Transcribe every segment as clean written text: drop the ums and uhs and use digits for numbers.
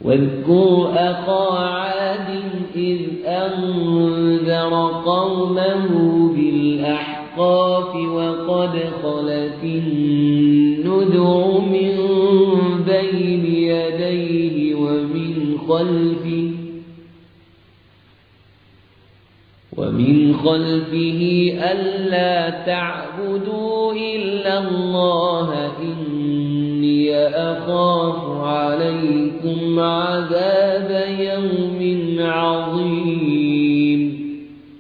واذكر أخا عاد إذ أنذر قومه بالأحقاف وقد خلت النذر من بين يديه ومن خلفه ألا تعبدوا إلا الله إني أخاف عليكم عذاب يوم عظيم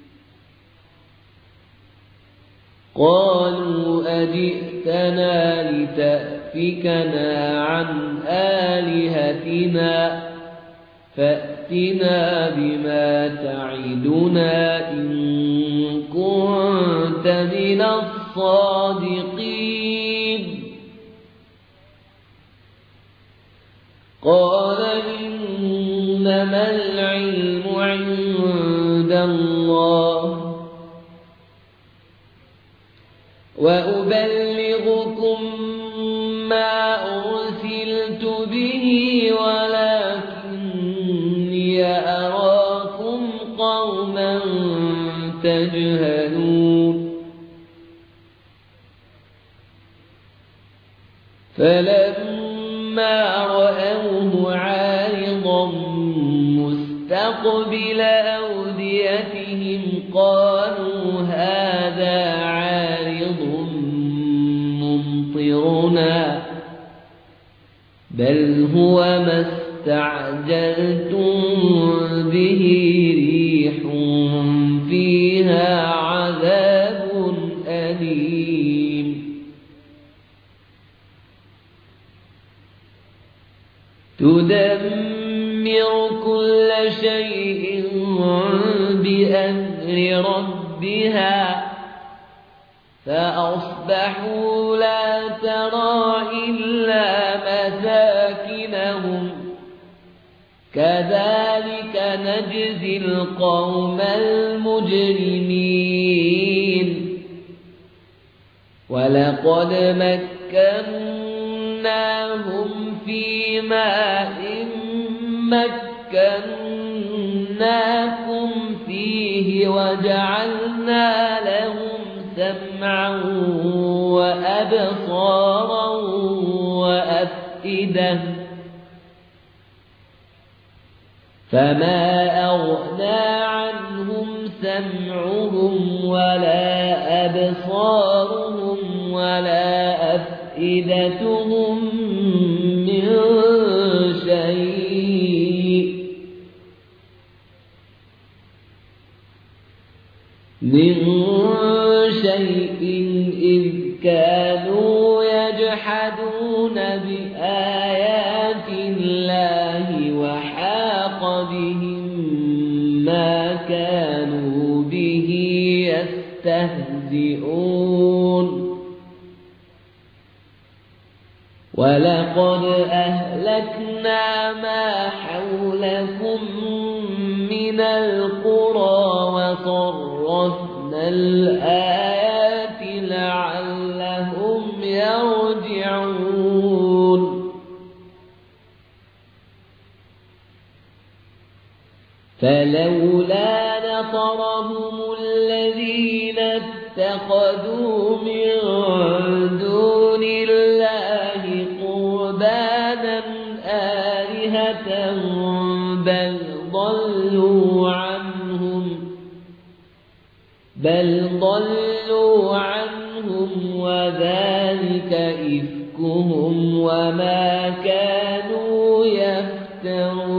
قالوا أجئتنا لتأفكنا عن آلهتنا فأتنا بما تعدنا إن كنت من الصادقين قال إنما العلم عند الله وأبلغكم ما أرسلت به ولكني أراكم قوما تجهلون فلما رأوه عارضا مستقبل أوديتهم قالوا هذا عارض ممطرنا بل هو ما استعجلتم به ريح فيها عذاب أليم تدمر كل شيء بأمر ربها فأصبحوا لا ترى إلا مساكنهم كذلك نجزي القوم المجرمين ولقد مكناهم في ماء مكناكم فيه وجعلنا لهم سمعا وأبصارا وأفئدة فما أغنى عنهم سمعهم ولا أبصارهم ولا أفئدتهم من شيء إذ كانوا يجحدون بآيات الله وحاق بهم ما كانوا به يستهزئون ولقد أهلكنا ما حولكم من القرى وصرفنا الآيات لعلهم يرجعون فلولا نصرهم الذين اتخذوا من دون الله قربانا آلهة بل ضلوا عنهم وذلك إفكهم وما كانوا يفترون